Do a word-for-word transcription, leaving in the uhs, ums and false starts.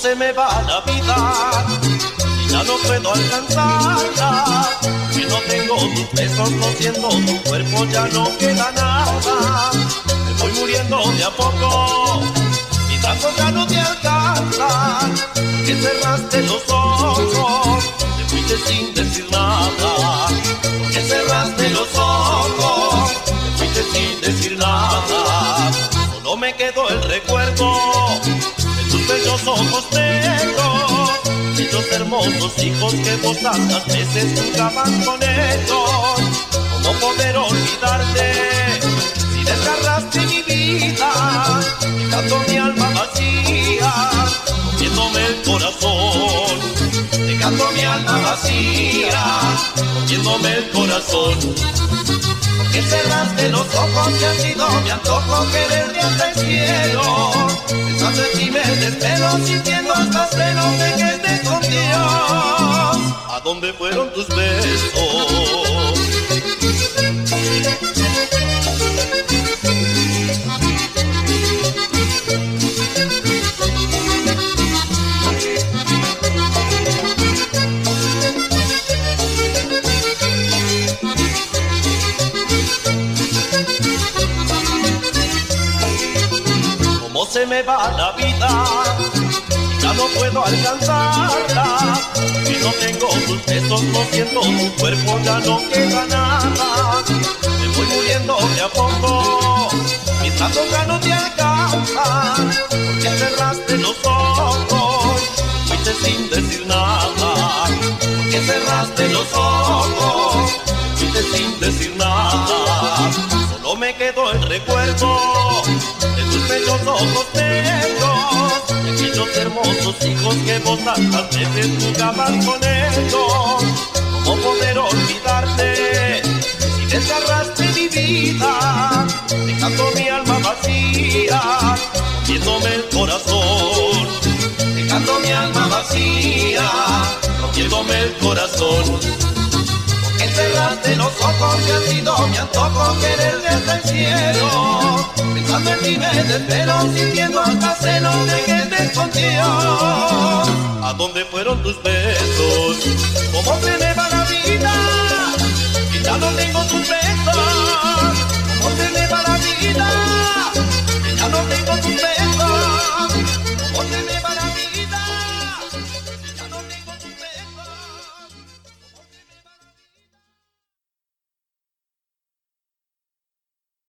se me va la vida y ya no puedo alcanzarla, que no tengo tus besos, no siento tu cuerpo, ya no queda nada. Me voy muriendo de a poco, mis brazos ya no te alcanzan, que cerraste los ojos, te fuiste sin decir nada. Que cerraste los ojos, te fuiste sin decir nada. Solo me quedó el recuerdo de tus bellos ojos negros, de los hermosos hijos que vos tantas veces jugabas con ellos. ¿Cómo poder olvidarte si desgarraste mi vida, dejando mi alma vacía, rompiéndome el corazón? Dejando mi alma vacía, rompiéndome el corazón. Porque cerraste los ojos y ha sido mi antojo quererte hasta el cielo, pensando en ti me desvelo, sintiendo hasta celos de que estés con Dios. ¿A dónde fueron tus besos? Se me va la vida y ya no puedo alcanzarla, y no tengo tus besos, no siento tu cuerpo, ya no queda nada. Me voy muriendo de a poco, mis brazos ya no te alcanzan, porque cerraste los ojos, fuiste sin decir nada. Porque cerraste los ojos, fuiste sin decir nada. Solo me quedó el recuerdo de tus bellos ojos negros, de aquellos hermosos hijos que vos tantas veces jugabas con ellos. ¿Cómo poder olvidarte si desgarraste mi vida, dejando mi alma vacía, rompiéndome el corazón? Dejando mi alma vacía, rompiéndome el corazón. Que cerraste los ojos y ha sido mi antojo quererte hasta el cielo, pensando en ti me desvelo, sintiendo hasta celos de que estés contigo. ¿A dónde fueron tus besos? ¿Cómo se me va la vida? Y ya no tengo tus besos.